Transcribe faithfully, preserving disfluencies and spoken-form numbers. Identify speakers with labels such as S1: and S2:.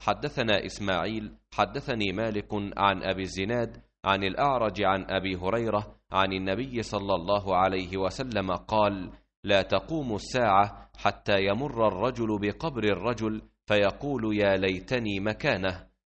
S1: حدثنا إسماعيل حدثني مالك عن أبي الزناد عن الأعرج عن أبي هريرة عن النبي صلى الله عليه وسلم قال: لا تقوم الساعة حتى يمر الرجل بقبر الرجل فيقول: يا ليتني مكانه.